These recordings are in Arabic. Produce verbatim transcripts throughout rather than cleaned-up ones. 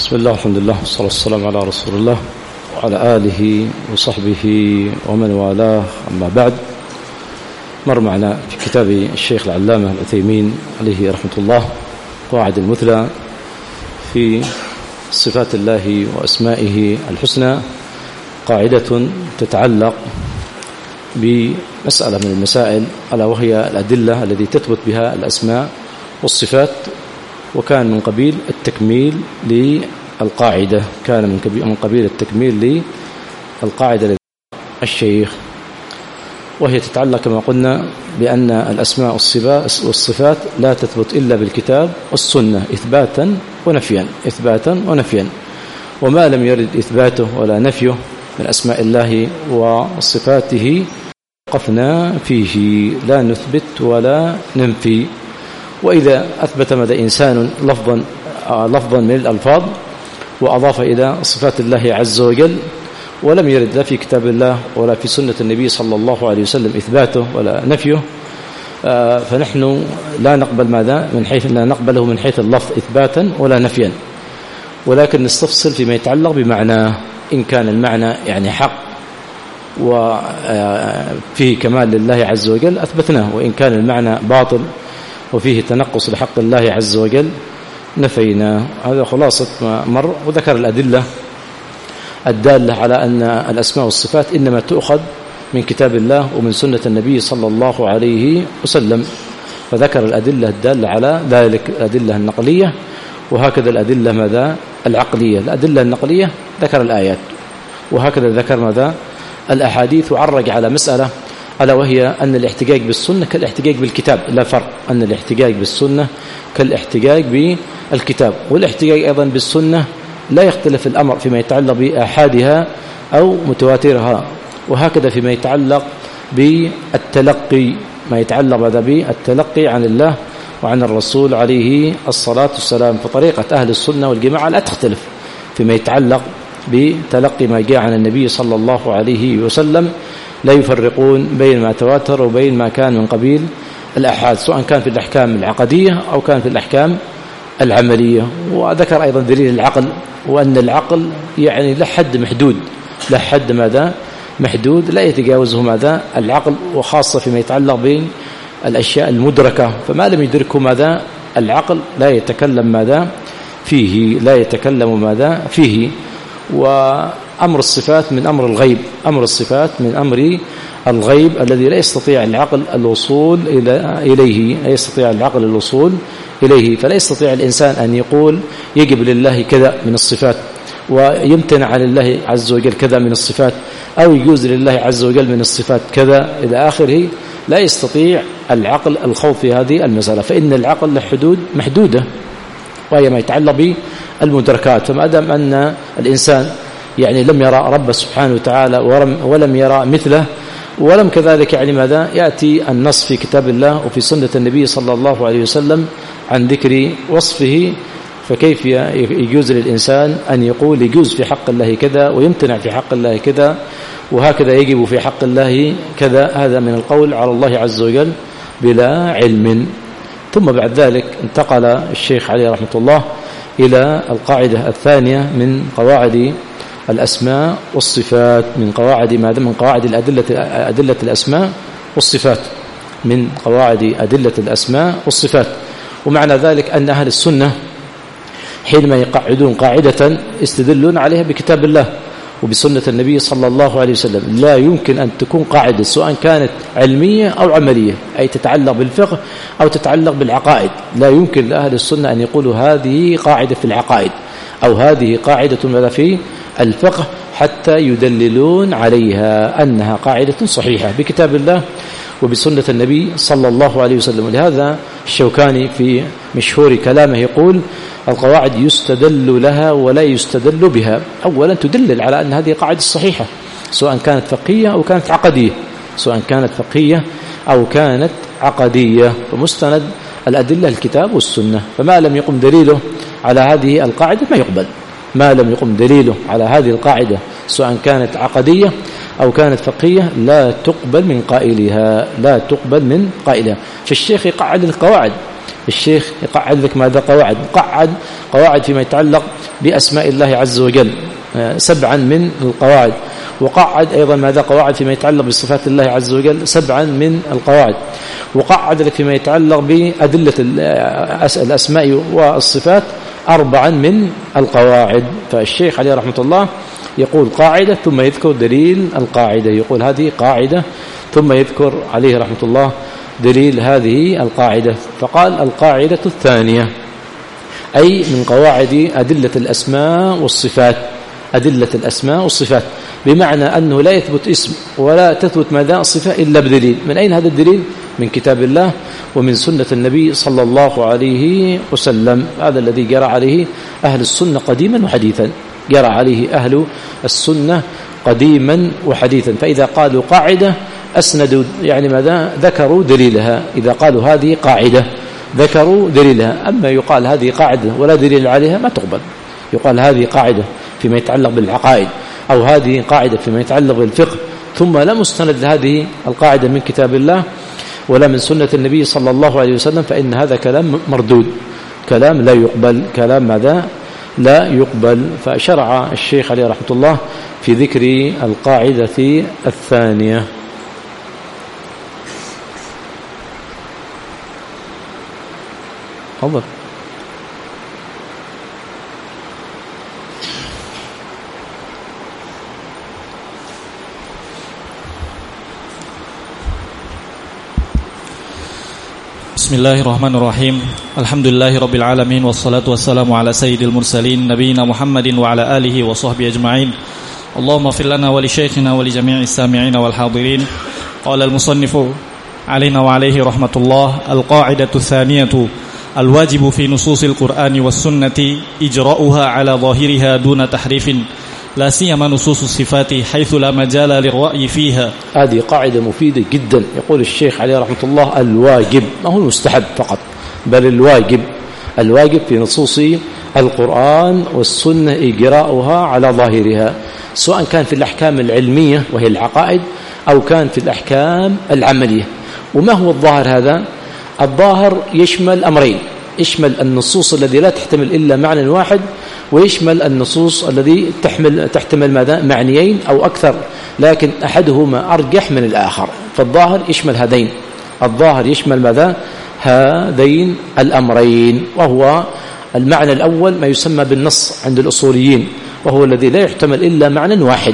بسم الله والحمد لله والصلاة والسلام على رسول الله وعلى آله وصحبه ومن والاه. أما بعد، مر معنا في كتاب الشيخ العلامة العثيمين عليه رحمة الله قواعد المثلى في صفات الله وأسمائه الحسنى، قاعدة تتعلق بمسألة من المسائل ألا وهي الأدلة التي تثبت بها الأسماء والصفات، وكان من قبيل التكميل للقاعدة كان من قبيل التكميل للقاعدة الشيخ، وهي تتعلق كما قلنا بأن الأسماء والصفات لا تثبت إلا بالكتاب والسنة إثباتا ونفيا إثباتا ونفيا وما لم يرد إثباته ولا نفيه من أسماء الله وصفاته وقفنا فيه، لا نثبت ولا ننفي. وإذا أثبت مدى إنسان لفظا لفظا من الألفاظ وأضاف إلى صفات الله عز وجل ولم يرد لا في كتاب الله ولا في سنة النبي صلى الله عليه وسلم إثباته ولا نفيه، فنحن لا نقبل ماذا من حيث لا نقبله من حيث اللفظ إثباتا ولا نفيا، ولكن نستفصل فيما يتعلق بمعناه. إن كان المعنى يعني حق وفيه كمال لله عز وجل أثبتناه، وإن كان المعنى باطل وفيه تنقص لحق الله عز وجل نفينا. هذا خلاصة ما مر، وذكر الأدلة الدالة على أن الأسماء والصفات إنما تؤخذ من كتاب الله ومن سنة النبي صلى الله عليه وسلم، فذكر الأدلة الدالة على ذلك، الأدلة النقلية، وهكذا الأدلة ماذا العقلية. الأدلة النقلية ذكر الآيات، وهكذا ذكر ماذا الأحاديث، وعرج على مسألة ألا وهي أن الاحتجاج بالسنة كالاحتجاج بالكتاب، لا فرق، أن الاحتجاج بالسنة كالاحتجاج بالكتاب، والاحتجاج أيضا بالسنة لا يختلف الأمر فيما يتعلق بآحادها أو متواترها، وهكذا فيما يتعلق بالتلقي، ما يتعلق هذا بالتلقي عن الله وعن الرسول عليه الصلاة والسلام. فطريقة أهل السنة والجماعة لا تختلف فيما يتعلق بتلقي ما جاء عن النبي صلى الله عليه وسلم، لا يفرقون بين ما تواتر وبين ما كان من قبيل الأحاد، سواء كان في الأحكام العقدية أو كان في الأحكام العملية. وذكر أيضا دليل العقل، وأن العقل يعني لا حد محدود، لا حد ماذا محدود لا يتجاوزه ماذا العقل، وخاصة فيما يتعلق بالأشياء المدركة، فما لم يدركه ماذا العقل لا يتكلم ماذا فيه لا يتكلم ماذا فيه. وأمر الصفات من أمر الغيب، أمر الصفات من أمر الغيب الذي لا يستطيع العقل الوصول إليه، لا يستطيع العقل الوصول إليه، فلا يستطيع الإنسان أن يقول يجب لله كذا من الصفات ويمتنع عن الله عز وجل كذا من الصفات، أو يجوز لله عز وجل من الصفات كذا إلى آخره. لا يستطيع العقل الخوض في هذه المسألة، فإن العقل له حدود محدودة، وهي ما يتعلق بالمدركات. فما دام أن الإنسان يعني لم يرى رب سبحانه وتعالى ولم يرى مثله، ولم كذلك يعني ماذا يأتي النص في كتاب الله وفي سنة النبي صلى الله عليه وسلم عن ذكر وصفه، فكيف يجوز للإنسان أن يقول يجوز في حق الله كذا ويمتنع في حق الله كذا، وهكذا يجب في حق الله كذا؟ هذا من القول على الله عز وجل بلا علم. ثم بعد ذلك انتقل الشيخ عليه رحمة الله إلى القاعدة الثانية من قواعد الأسماء والصفات، من قواعد ماذا من قواعد الأدلة أدلة الأسماء والصفات، من قواعد أدلة الأسماء والصفات. ومعنى ذلك أن أهل السنة حينما يقعدون قاعدة يستدلون عليها بكتاب الله وبسنة النبي صلى الله عليه وسلم. لا يمكن أن تكون قاعدة سواء كانت علمية أو عملية، أي تتعلق بالفقه أو تتعلق بالعقائد، لا يمكن لأهل السنة أن يقولوا هذه قاعدة في العقائد أو هذه قاعدة ماذا في الفقه، حتى يدللون عليها أنها قاعدة صحيحة بكتاب الله وبسنة النبي صلى الله عليه وسلم. ولهذا الشوكاني في مشهور كلامه يقول القواعد يستدل لها ولا يستدل بها. أولا تدلل على أن هذه قاعدة صحيحة سواء كانت فقهية أو كانت عقدية، سواء كانت فقهية أو كانت عقدية، فمستند الأدلة الكتاب والسنة. فما لم يقم دليله على هذه القاعدة ما يقبل، ما لم يقم دليله على هذه القاعدة سواء كانت عقدية أو كانت فقهية لا تقبل من قائلها، لا تقبل من قائلها. فالشيخ يقعد القواعد الشيخ يقعد لك ماذا قواعد قعد قواعد فيما يتعلق بأسماء الله عز وجل سبعا من القواعد، وقعد أيضا ماذا قواعد فيما يتعلق بصفات الله عز وجل سبعا من القواعد، وقعد لك فيما يتعلق بأدلة الأسماء والصفات أربعا من القواعد. فالشيخ عليه رحمة الله يقول قاعدة ثم يذكر دليل القاعدة، يقول هذه قاعدة ثم يذكر عليه رحمة الله دليل هذه القاعدة. فقال القاعدة الثانية أي من قواعد أدلة الأسماء والصفات، أدلة الأسماء والصفات بمعنى أنه لا يثبت اسم ولا تثبت ماذا الصفة إلا بدليل. من أين هذا الدليل؟ من كتاب الله ومن سنة النبي صلى الله عليه وسلم. هذا الذي جرى عليه أهل السنة قديما وحديثا، جرى عليه أهل السنة قديما وحديثا. فإذا قالوا قاعدة أسندوا يعني ماذا ذكروا دليلها، إذا قالوا هذه قاعدة ذكروا دليلها. أما يقال هذه قاعدة ولا دليل عليها ما تقبل. يقال هذه قاعدة فيما يتعلق بالعقائد أو هذه قاعدة فيما يتعلق بالفقه ثم لا مستند لهذه القاعدة من كتاب الله ولا من سنة النبي صلى الله عليه وسلم، فإن هذا كلام مردود، كلام لا يقبل، كلام ماذا لا يقبل. فشرع الشيخ عليه رحمة الله في ذكر القاعدة الثانية. تفضل. بسم الله الرحمن الرحيم. الحمد لله رب العالمين والصلاة والسلام على سيد المرسلين نبينا محمد وعلى آله وصحبه أجمعين. اللهم اغفر لنا ولشيخنا ولجميع السامعين والحاضرين. قال المصنف علينا وعليه رحمة الله: القاعدة الثانية الواجب في نصوص القرآن والسنة إجراؤها على ظاهرها دون تحريف، لا سيما نصوص الصفات حيث لا مجال للرأي فيها. هذه قاعدة مفيدة جدا. يقول الشيخ عليه رحمة الله الواجب، ما هو المستحب فقط بل الواجب، الواجب في نصوص القرآن والسنة إجراؤها على ظاهرها، سواء كان في الأحكام العلمية وهي العقائد أو كان في الأحكام العملية. وما هو الظاهر هذا؟ الظاهر يشمل أمرين، يشمل النصوص الذي لا تحتمل إلا معنى واحد، ويشمل النصوص الذي تحمل تحتمل ماذا معنيين أو أكثر لكن أحدهما أرجح من الآخر. فالظاهر يشمل هذين، الظاهر يشمل ماذا هذين الأمرين، وهو المعنى الأول ما يسمى بالنص عند الأصوليين، وهو الذي لا يحتمل إلا معنى واحد.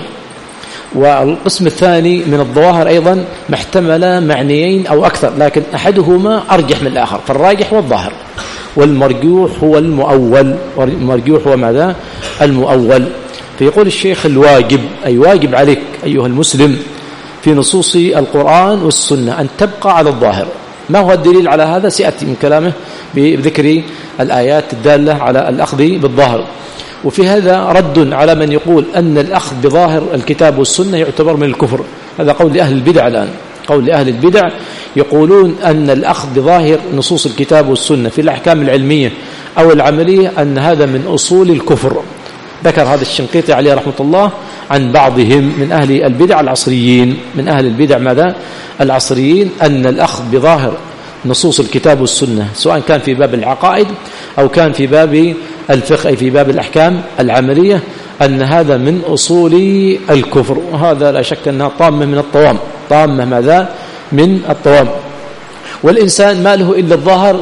والقسم الثاني من الظواهر أيضا ما احتمل معنيين أو أكثر لكن أحدهما أرجح من الآخر، فالراجح هو الظاهر، والمرجوح هو المؤول، والمرجوح هو ماذا المؤول. فيقول الشيخ الواجب أي واجب عليك أيها المسلم في نصوص القرآن والسنة أن تبقى على الظاهر. ما هو الدليل على هذا؟ سيأتي من كلامه بذكر الآيات الدالة على الأخذ بالظاهر. وفي هذا رد على من يقول أن الأخذ بظاهر الكتاب والسنة يعتبر من الكفر. هذا قول لأهل البدع الآن، قول لأهل البدع يقولون أن الأخذ بظاهر نصوص الكتاب والسنة في الأحكام العلمية أو العملية أن هذا من أصول الكفر. ذكر هذا الشنقيطي عليه رحمة الله عن بعضهم من أهل البدع العصريين، من أهل البدع ماذا العصريين، أن الأخذ بظاهر نصوص الكتاب والسنة سواء كان في باب العقائد أو كان في باب الفقه أي في باب الأحكام العملية أن هذا من أصول الكفر. وهذا لا شك أنها طامة من الطوام، طامة ماذا من الطوام. والإنسان ما له إلا الظاهر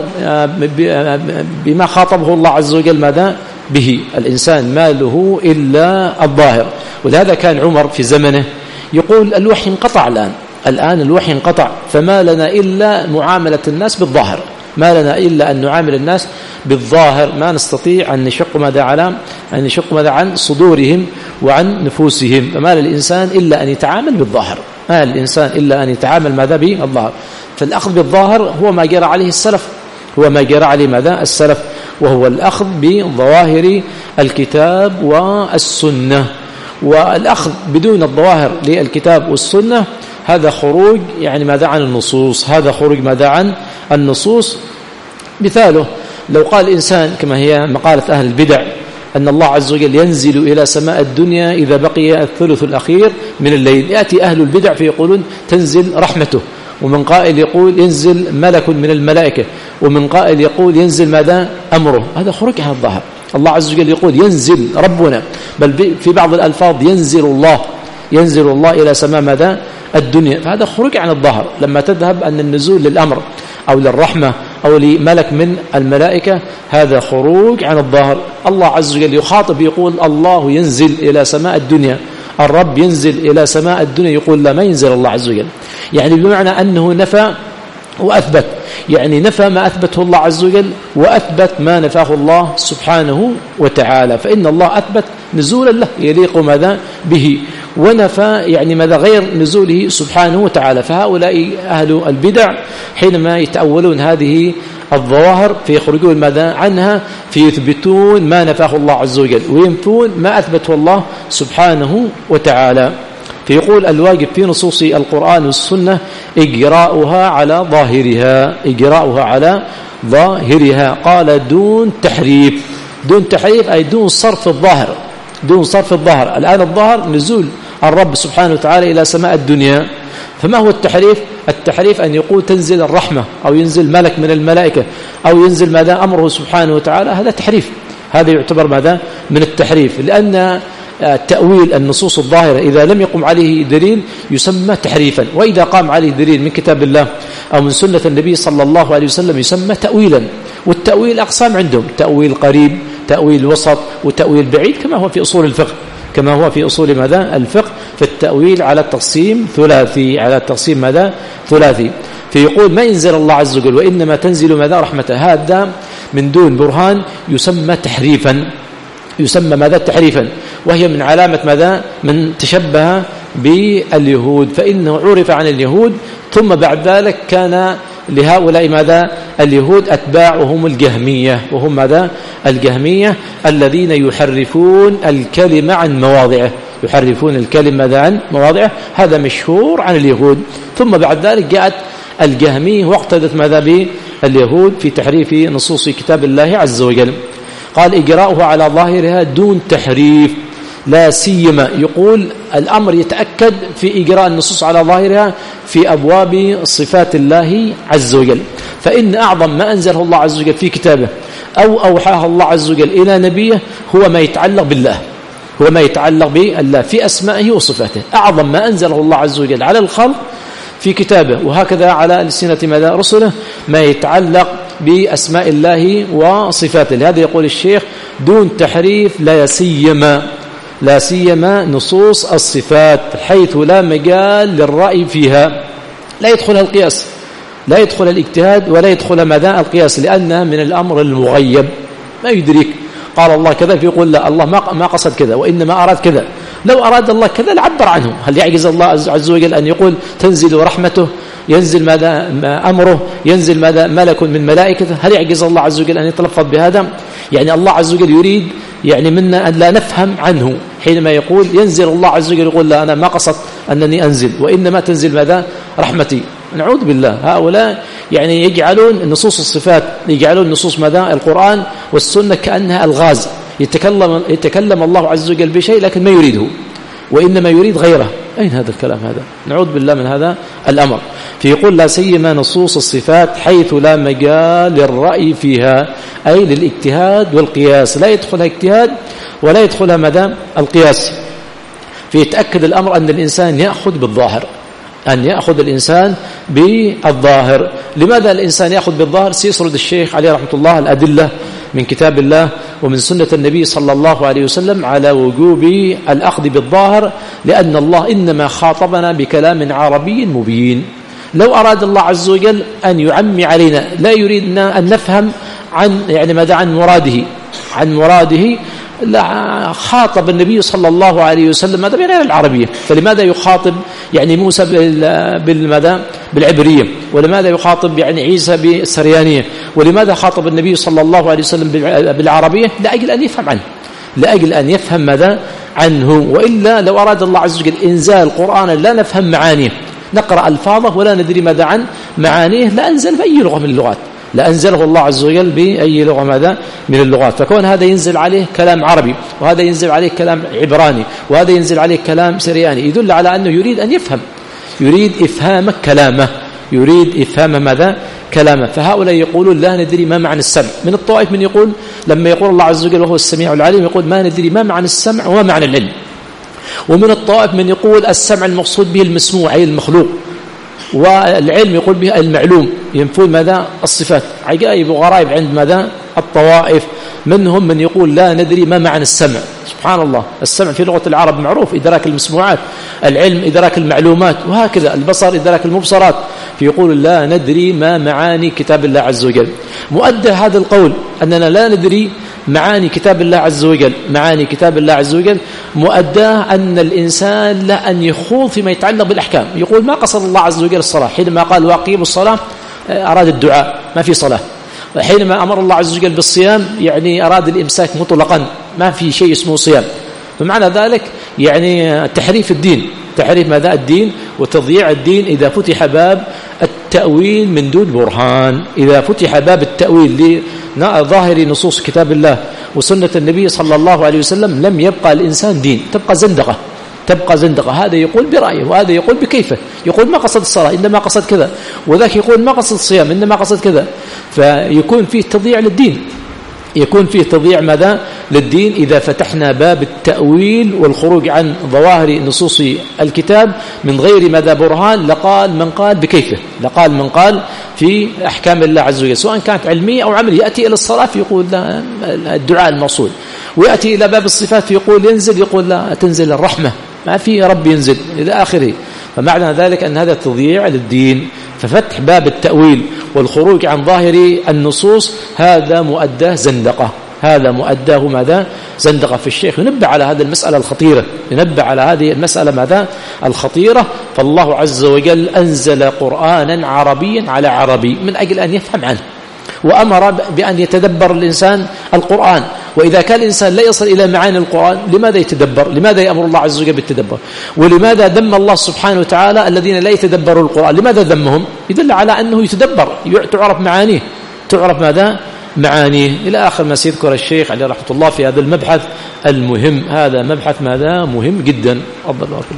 بما خاطبه الله عز وجل ماذا به، الإنسان ما له إلا الظاهر. ولهذا كان عمر في زمنه يقول الوحي انقطع الآن، الآن الوحي انقطع، فما لنا إلا معاملة الناس بالظاهر، ما لنا إلا أن نعامل الناس بالظاهر، ما نستطيع أن نشق ماذا على أن نشق ماذا عن صدورهم وعن نفوسهم. فما للإنسان إلا أن يتعامل بالظاهر، ما للإنسان إلا أن يتعامل ماذا بالظاهر. فالأخذ بالظاهر هو ما جرى عليه السلف، هو ما جرى عليه ماذا السلف، وهو الأخذ بظواهر الكتاب والسنة. والأخذ بدون الظواهر للكتاب والسنة هذا خروج يعني ماذا عن النصوص، هذا خروج ماذا عن النصوص. مثاله لو قال إنسان كما هي مقالة أهل البدع أن الله عز وجل ينزل إلى سماء الدنيا إذا بقي الثلث الأخير من الليل، يأتي أهل البدع فيقولون تنزل رحمته، ومن قائل يقول ينزل ملك من الملائكة، ومن قائل يقول ينزل ماذا أمره. هذا خروج عن الظاهر. الله عز وجل يقول ينزل ربنا، بل في بعض الألفاظ ينزل الله، ينزل الله إلى سماء ماذا الدنيا. فهذا خروج عن الظاهر. لما تذهب أن النزول للأمر أو للرحمة أو لملك من الملائكة هذا خروج عن الظاهر. الله عز وجل يخاطب يقول الله ينزل إلى سماء الدنيا، الرب ينزل إلى سماء الدنيا، يقول لا ما ينزل الله عز وجل. يعني بمعنى أنه نفى وأثبت، يعني نفى ما أثبته الله عز وجل وأثبت ما نفاه الله سبحانه وتعالى. فإن الله أثبت نزولا له يليق ماذا به، ونفى يعني ماذا غير نزوله سبحانه وتعالى. فهؤلاء أهل البدع حينما يتأولون هذه الظواهر فيخرجون ماذا عنها، فيثبتون ما نفاه الله عز وجل وينفون ما أثبته الله سبحانه وتعالى. فيقول الواجب في نصوص القرآن والسنة إجراؤها على ظاهرها، إجراؤها على ظاهرها. قال دون تحريف، دون تحريف أي دون صرف الظاهر، دون صرف الظاهر. الآن الظاهر نزول الرب سبحانه وتعالى إلى سماء الدنيا، فما هو التحريف؟ التحريف أن يقول تنزل الرحمة أو ينزل ملك من الملائكة أو ينزل ماذا أمره سبحانه وتعالى، هذا تحريف، هذا يعتبر ماذا من التحريف. لأن تأويل النصوص الظاهرة إذا لم يقم عليه دليل يسمى تحريفا، وإذا قام عليه دليل من كتاب الله أو من سنة النبي صلى الله عليه وسلم يسمى تأويلا. والتأويل أقسام عندهم، تأويل قريب، تأويل وسط، وتأويل بعيد، كما هو في أصول الفقه، كما هو في أصول ماذا الفقه. فالتأويل على التقسيم ثلاثي، على التقسيم ماذا ثلاثي. فيقول ما ينزل الله عز وجل وإنما تنزل ماذا رحمته، هذا من دون برهان يسمى تحريفا، يسمى ماذا تحريفا، وهي من علامة ماذا من تشبه باليهود، فإنه عرف عن اليهود ثم بعد ذلك كان لهؤلاء ماذا اليهود أتباع وهم الجهمية، وهم ماذا الجهمية الذين يحرفون الكلمة عن مواضعه، يحرفون الكلمة ماذا عن مواضعه، هذا مشهور عن اليهود. ثم بعد ذلك جاءت الجهمية واقتدت ماذا باليهود في تحريف نصوص كتاب الله عز وجل. قال إجراؤها على ظاهرها دون تحريف، لا سيما يقول الأمر يتأكد في إجراء النصوص على ظاهرها في أبواب صفات الله عز وجل. فإن أعظم ما أنزله الله عز وجل في كتابه أو أوحاه الله عز وجل إلى نبيه هو ما يتعلق بالله، هو ما يتعلق بالله في أسمائه وصفاته. أعظم ما أنزله الله عز وجل على الخلق في كتابه، وهكذا على ألسنة ماذا رسله ما يتعلق بأسماء الله وصفاته. لهذا يقول الشيخ دون تحريف لا سيما، لا سيما نصوص الصفات حيث لا مجال للرأي فيها، لا يدخلها القياس، لا يدخل الاجتهاد ولا يدخل ماذا القياس، لأنها من الأمر المغيب ما يدرك. قال الله كذا فيقول لا الله ما قصد كذا وإنما أراد كذا، لو أراد الله كذا لعبر عنه. هل يعجز الله عز وجل أن يقول تنزل رحمته، ينزل ماذا أمره، ينزل ماذا ملك من ملائكته؟ هل يعجز الله عز وجل أن يتلفظ بهذا؟ يعني الله عز وجل يريد يعني منا أن لا نفهم عنه حينما يقول ينزل الله عز وجل، يقول لا أنا ما قصد أنني أنزل وإنما تنزل ماذا رحمتي. نعوذ بالله. هؤلاء يعني يجعلون نصوص الصفات، يجعلون نصوص ماذا القرآن والسنة كأنها ألغاز، يتكلم يتكلم الله عز وجل بشيء لكن ما يريده وإنما يريد غيره. أين هذا الكلام هذا؟ نعوذ بالله من هذا الأمر. فيقول لا سيما نصوص الصفات حيث لا مجال للرأي فيها، أي للاجتهاد والقياس، لا يدخلها اجتهاد ولا يدخلها مدى القياس. فيتأكد الأمر أن الإنسان يأخذ بالظاهر، أن يأخذ الإنسان بالظاهر. لماذا الإنسان يأخذ بالظاهر؟ سيسرد الشيخ عليه رحمة الله الأدلة من كتاب الله ومن سنة النبي صلى الله عليه وسلم على وجوب الأخذ بالظاهر، لأن الله إنما خاطبنا بكلام عربي مبين. لو أراد الله عز وجل أن يعمي علينا لا يريدنا أن نفهم عن يعني ماذا عن مراده، عن مراده لا خاطب النبي صلى الله عليه وسلم هذا بغير العربية. فلماذا يخاطب يعني موسى بالماذا بالعبرية، ولماذا يخاطب يعني عيسى بالسريانية، ولماذا خاطب النبي صلى الله عليه وسلم بالعربية؟ لأجل أن يفهم عنه، لأجل أن يفهم ماذا عنه. وإلا لو أراد الله عز وجل إنزال القرآن لا نفهم معانيه، نقرأ ألفاظه ولا ندري ماذا عن معانيه، لأنزل بأي لغة من اللغات، لأنزله الله عز وجل بأي لغة ماذا من اللغات. فكون هذا ينزل عليه كلام عربي، وهذا ينزل عليه كلام عبراني، وهذا ينزل عليه كلام سرياني، يدل على أنه يريد أن يفهم، يريد إفهام كلامه، يريد إفهام ماذا كلامه. فهؤلاء يقولون لا ندري ما معنى السمع. من الطوائف من يقول لما يقول الله عز وجل وهو السميع العليم يقول ما ندري ما معنى السمع وما معنى العلم. ومن الطوائف من يقول السمع المقصود به المسموع أي المخلوق، والعلم يقول به المعلوم، ينفون ماذا الصفات. عجائب وغرائب عند ماذا الطوائف. منهم من يقول لا ندري ما معنى السمع. سبحان الله، السمع في لغة العرب معروف إدراك المسموعات، العلم إدراك المعلومات، وهكذا البصر إدراك المبصرات. فيقول لا ندري ما معاني كتاب الله عز وجل. مؤدى هذا القول أننا لا ندري معاني كتاب الله عز وجل، معاني كتاب الله عز وجل مؤداه أن الإنسان لا أن يخوض فيما يتعلق بالأحكام. يقول ما قصد الله عز وجل الصلاة، حينما قال واقيموا الصلاة أراد الدعاء، ما في صلاة. حينما أمر الله عز وجل بالصيام يعني أراد الإمساك مطلقا، ما في شيء اسمه صيام. فمعنى ذلك يعني تحريف الدين، تحريف ماذا الدين وتضييع الدين إذا فتح باب التأويل من دون برهان. إذا فتح باب التأويل لظاهر نصوص كتاب الله وسنة النبي صلى الله عليه وسلم لم يبقى الإنسان دين، تبقى زندقة، تبقى زندقة. هذا يقول برأيه وهذا يقول بكيفه، يقول ما قصد الصلاة إنما قصد كذا، وذاك يقول ما قصد الصيام إنما قصد كذا. فيكون فيه تضييع للدين، يكون فيه تضييع ماذا للدين إذا فتحنا باب التأويل والخروج عن ظواهر نصوص الكتاب من غير ماذا برهان. لقال من قال بكيفه، لقال من قال في أحكام الله عز وجل سواء كانت علمية أو عملية. يأتي إلى الصلاة فيقول لا الدعاء المقصود، ويأتي إلى باب الصفات فيقول ينزل، يقول لا تنزل الرحمة، ما في رب ينزل إلى آخره. فمعنى ذلك أن هذا تضييع للدين. ففتح باب التأويل والخروج عن ظاهر النصوص هذا مؤداه زندقة، هذا مؤداه ماذا زندقة. في الشيخ ينبه على هذه المسألة الخطيرة، ينبه على هذه المسألة ماذا الخطيرة. فالله عز وجل أنزل قرآنا عربيا على عربي من أجل أن يفهم عنه، وأمر بأن يتدبر الإنسان القرآن. وإذا كان الإنسان لا يصل إلى معاني القرآن لماذا يتدبر؟ لماذا يأمر الله عز وجل بالتدبر؟ ولماذا ذم الله سبحانه وتعالى الذين لا يتدبروا القرآن؟ لماذا ذمهم؟ يدل على أنه يتدبر، تعرف معانيه، تعرف ماذا معانيه إلى آخر ما سيذكر الشيخ عليه رحمة الله في هذا المبحث المهم. هذا مبحث ماذا مهم جدا. أفضل وأكل.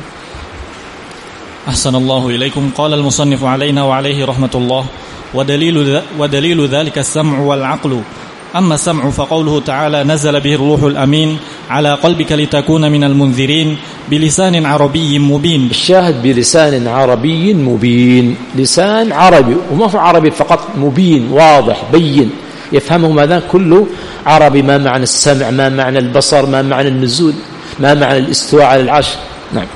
أحسن الله إليكم. قال المصنف علينا وعليه رحمة الله: ودليل, ودليل ذلك السمع والعقل. أما السمع فقوله تعالى: نزل به الروح الأمين على قلبك لتكون من المنذرين بلسان عربي مبين. الشاهد بلسان عربي مبين، لسان عربي، وما هو عربي فقط، مبين واضح بين يفهمه ماذا كل عربي. ما معنى السمع، ما معنى البصر، ما معنى النزول، ما معنى الاستواء على العرش. نعم.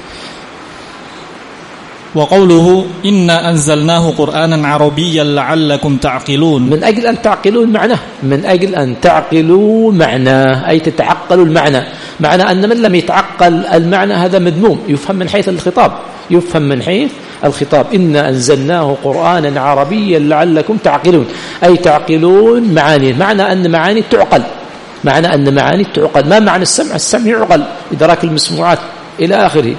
وقوله إنا أنزلناه قرآنا عربيا لعلكم تعقلون، من أجل أن تعقلوا المعنى، من أجل أن تعقلوا معناه أي تتعقلوا المعنى. معنى أن من لم يتعقل المعنى هذا مذموم، يفهم من حيث الخطاب، يفهم من حيث الخطاب. إنا أنزلناه قرآنا عربيا لعلكم تعقلون أي تعقلون معانيه. معنى أن معاني تعقل، معنى أن معاني تعقل. ما معنى السمع؟ السمع يعقل، إدراك المسموعات إلى آخره.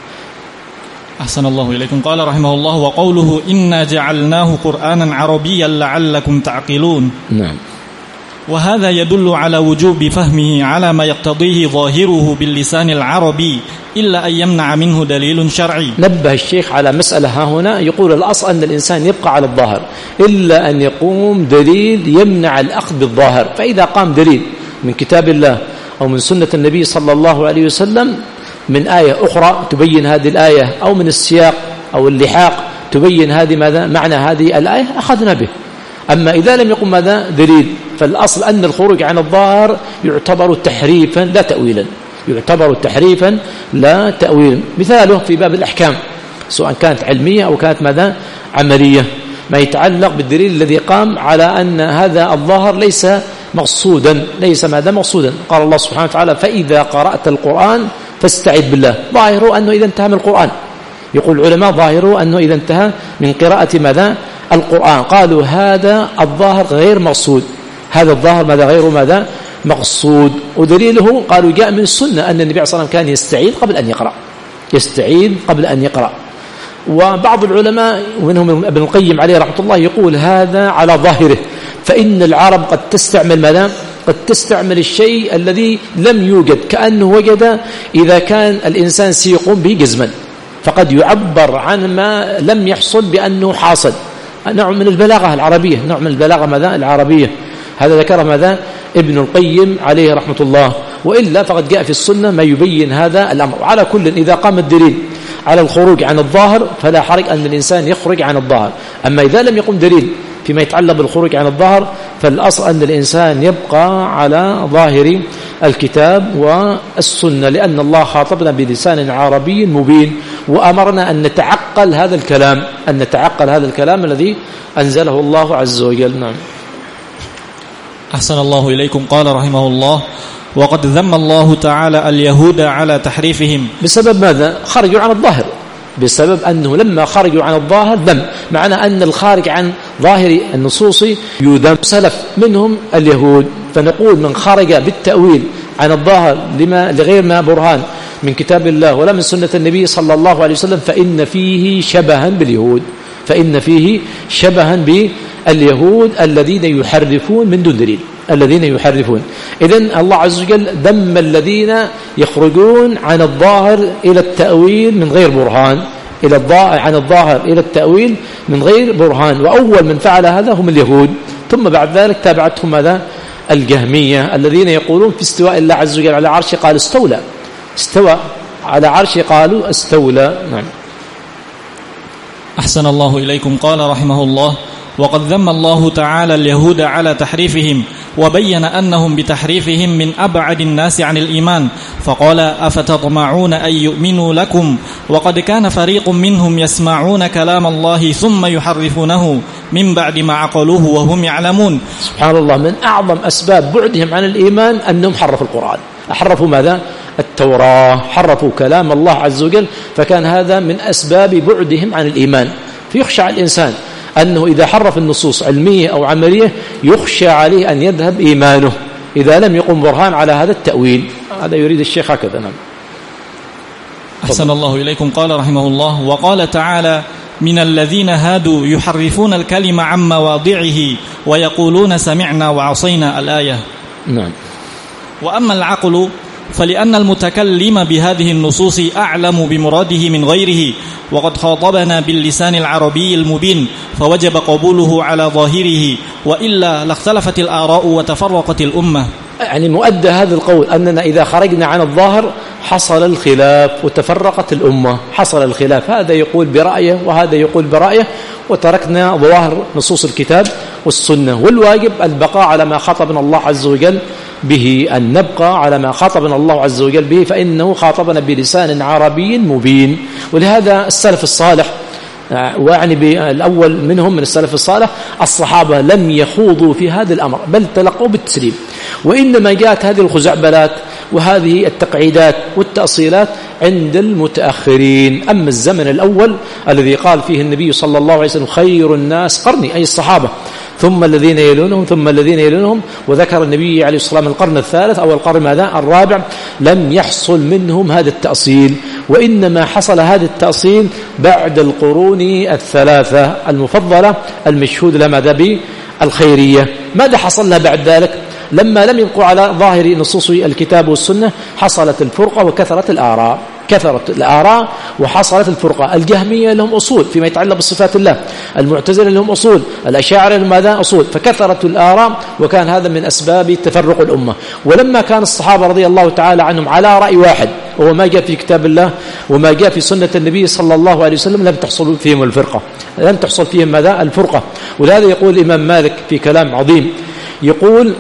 أحسن الله إليكم. قال رحمه الله: وقوله إنا جعلناه قرآنا عربيا لعلكم تعقلون. نعم. وهذا يدل على وجوب فهمه على ما يقتضيه ظاهره باللسان العربي إلا أن يمنع منه دليل شرعي. نبه الشيخ على مسألة ها هنا، يقول الأصل أن الإنسان يبقى على الظاهر إلا أن يقوم دليل يمنع الأخذ بالظاهر. فإذا قام دليل من كتاب الله أو من سنة النبي صلى الله عليه وسلم من آية أخرى تبين هذه الآية، أو من السياق أو اللحاق تبين هذه ماذا معنى هذه الآية، أخذنا به. أما إذا لم يقم ماذا دليل، فالأصل أن الخروج عن الظاهر يعتبر تحريفا لا تأويلا، يعتبر تحريفا لا تأويلا. مثاله في باب الأحكام سواء كانت علمية أو كانت ماذا عملية، ما يتعلق بالدليل الذي قام على أن هذا الظاهر ليس مقصودا، ليس ماذا مقصودا. قال الله سبحانه وتعالى: فإذا قرأت القرآن فاستعذ بالله. ظاهره أنه إذا انتهى من القرآن، يقول العلماء ظاهره أنه إذا انتهى من قراءة ماذا القرآن. قالوا هذا الظاهر غير مقصود، هذا الظاهر ماذا غير ماذا مقصود. ودليله قالوا جاء من السنة أن النبي صلى الله عليه وسلم كان يستعيذ قبل أن يقرأ، يستعيذ قبل أن يقرأ. وبعض العلماء ومنهم ابن القيم عليه رحمة الله يقول هذا على ظاهره، فإن العرب قد تستعمل ماذا قد تستعمل الشيء الذي لم يوجد، كأنه وجد إذا كان الإنسان سيقوم به جزما، فقد يعبر عن ما لم يحصل بأنه حاصل، نوع من البلاغة العربية، نوع من البلاغة ماذا العربية. هذا ذكر ماذا ابن القيم عليه رحمة الله، وإلا فقد جاء في السنة ما يبين هذا الأمر. وعلى كل إذا قام الدليل على الخروج عن الظاهر فلا حرج أن الإنسان يخرج عن الظاهر، أما إذا لم يقم دليل فيما يتعلق بالخروج عن الظاهر فالأصل أن الإنسان يبقى على ظاهر الكتاب والسنة، لأن الله خاطبنا بلسان عربي مبين وأمرنا أن نتعقل هذا الكلام، أن نتعقل هذا الكلام الذي أنزله الله عز وجل. نعم. أحسن الله إليكم. قال رحمه الله: وقد ذم الله تعالى اليهود على تحريفهم. بسبب ماذا؟ خرجوا عن الظاهر، بسبب أنه لما خرجوا عن الظاهر ذم، معنى أن الخارج عن ظاهر النصوص يذم. سلف منهم اليهود، فنقول من خرج بالتأويل عن الظاهر لما لغير ما برهان من كتاب الله ولا من سنة النبي صلى الله عليه وسلم فإن فيه شبها باليهود، فإن فيه شبها باليهود الذين يحرفون من دون دليل، الذين يحرفون. إذن الله عز وجل ذم الذين يخرجون عن الظاهر إلى التأويل من غير برهان، إلى الظاهر عن الظاهر إلى التأويل من غير برهان، وأول من فعل هذا هم اليهود، ثم بعد ذلك تابعتهم هذا الجهمية الذين يقولون في استواء الله عز وجل على عرشه قال استولى، استوى على عرشه قالوا استولى. نعم. أحسن الله إليكم. قال رحمه الله: وقد ذم الله تعالى اليهود على تحريفهم، وبين أنهم بتحريفهم من أبعد الناس عن الإيمان، فقال: أفتطمعون أن يؤمنوا لكم وقد كان فريق منهم يسمعون كلام الله ثم يحرفونه من بعد ما عقلوه وهم يعلمون. سبحان الله، من أعظم أسباب بعدهم عن الإيمان أنهم حرفوا القرآن، حرفوا ماذا؟ التوراة، حرفوا كلام الله عز وجل، فكان هذا من أسباب بعدهم عن الإيمان. فيخشى على الإنسان أنه إذا حرف النصوص علمية أو عملية يخشى عليه أن يذهب إيمانه إذا لم يقم برهان على هذا التأويل. هذا يريد الشيخ هكذا. نعم. أحسن الله إليكم. قال رحمه الله: وقال تعالى: من الذين هادوا يحرفون الكلم عن مواضعه ويقولون سمعنا وعصينا. الآية. نعم. وأما العقل فلأن المتكلم بهذه النصوص أعلم بمراده من غيره، وقد خاطبنا باللسان العربي المبين فوجب قبوله على ظاهره، وإلا لاختلفت الآراء وتفرقت الأمة. يعني مؤدى هذا القول أننا إذا خرجنا عن الظاهر حصل الخلاف وتفرقت الأمة، حصل الخلاف، هذا يقول برأيه وهذا يقول برأيه، وتركنا ظواهر نصوص الكتاب والسنة، والواجب البقاء على ما خاطبنا الله عز وجل به، أن نبقى على ما خاطبنا الله عز وجل به، فإنه خاطبنا بلسان عربي مبين. ولهذا السلف الصالح، ويعني بالأول منهم من السلف الصالح الصحابة، لم يخوضوا في هذا الأمر بل تلقوا بالتسليم، وإنما جاءت هذه الخزعبلات وهذه التقعيدات والتأصيلات عند المتأخرين. أما الزمن الأول الذي قال فيه النبي صلى الله عليه وسلم خير الناس قرني، أي الصحابة، ثم الذين يلونهم ثم الذين يلونهم، وذكر النبي عليه الصلاة والسلام القرن الثالث أو القرن ماذا الرابع، لم يحصل منهم هذا التأصيل، وإنما حصل هذا التأصيل بعد القرون الثلاثة المفضلة المشهود لها ماذا بالخيرية. ماذا حصل لها بعد ذلك؟ لما لم يبقوا على ظاهر نصوص الكتاب والسنة حصلت الفرقة وكثرت الآراء، كثرت الآراء وحصلت الفرقة. الجهمية لهم أصول فيما يتعلق بصفات الله، المعتزلة لهم أصول، الأشاعرة لهم ماذا أصول، فكثرت الآراء، وكان هذا من أسباب تفرق الأمة. ولما كان الصحابة رضي الله تعالى عنهم على رأي واحد وهو ما جاء في كتاب الله وما جاء في سنة النبي صلى الله عليه وسلم، لم تحصل فيهم الفرقة، لم تحصل فيهم ماذا الفرقة. ولهذا يقول الإمام مالك في كلام عظيم، يقول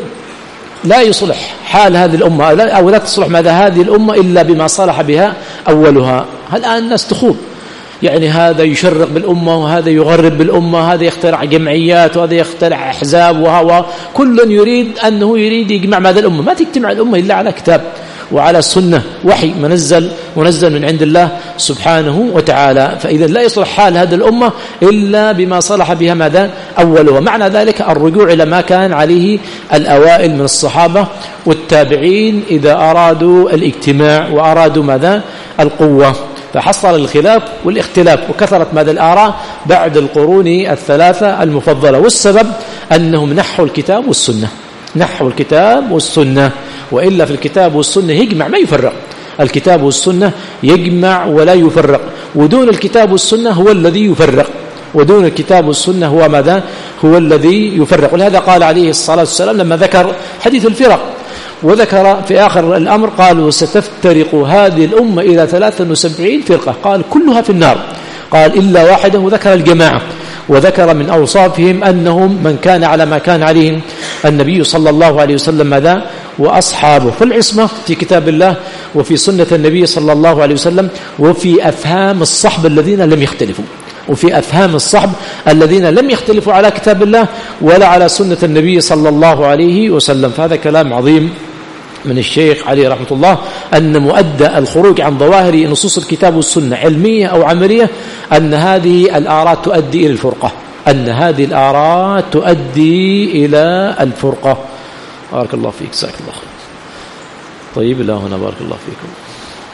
لا يصلح حال هذه الأمة أو لا تصلح ماذا هذه الأمة إلا بما صلح بها أولها. الآن الناس تخوض، يعني هذا يشرق بالأمة وهذا يغرب بالأمة، هذا يخترع جمعيات وهذا يخترع أحزاب، وهو كل يريد أنه يريد يجمع ماذا الأمة. ما تجتمع الأمة إلا على كتاب وعلى السنة، وحي منزل منزل من عند الله سبحانه وتعالى. فإذا لا يصلح حال هذه الأمة إلا بما صلح بها ماذا أولها. معنى ذلك الرجوع إلى ما كان عليه الأوائل من الصحابة والتابعين إذا أرادوا الاجتماع وأرادوا ماذا القوة. فحصل الخلاف والاختلاف وكثرت ماذا الآراء بعد القرون الثلاثة المفضلة، والسبب أنهم نحوا الكتاب والسنة، نحوا الكتاب والسنة، وإلا في الكتاب والسنة يجمع ما يفرق، الكتاب والسنة يجمع ولا يفرق. ودون الكتاب والسنة هو الذي يفرق، ودون الكتاب والسنة هو ماذا؟ هو الذي يفرق. ولهذا قال عليه الصلاة والسلام لما ذكر حديث الفرق وذكر في آخر الأمر قال وستفترق هذه الأمة إلى ثلاثة وسبعين فرقة، قال كلها في النار، قال إلا واحدة، وذكر الجماعة، وذكر من أوصافهم أنهم من كان على ما كان عليه النبي صلى الله عليه وسلم ماذا؟ وأصحابه. فالعصمة في كتاب الله وفي سنة النبي صلى الله عليه وسلم وفي أفهام الصحب الذين لم يختلفوا، وفي أفهام الصحب الذين لم يختلفوا على كتاب الله ولا على سنة النبي صلى الله عليه وسلم. فهذا كلام عظيم من الشيخ عليه رحمة الله، أن مؤدى الخروج عن ظواهر نصوص الكتاب والسنة علمية أو عملية أن هذه الآراء تؤدي إلى الفرقة، أن هذه الآراء تؤدي إلى الفرقة. بارك الله فيك، جزاك الله خير. طيب، إلى هنا بارك الله فيكم.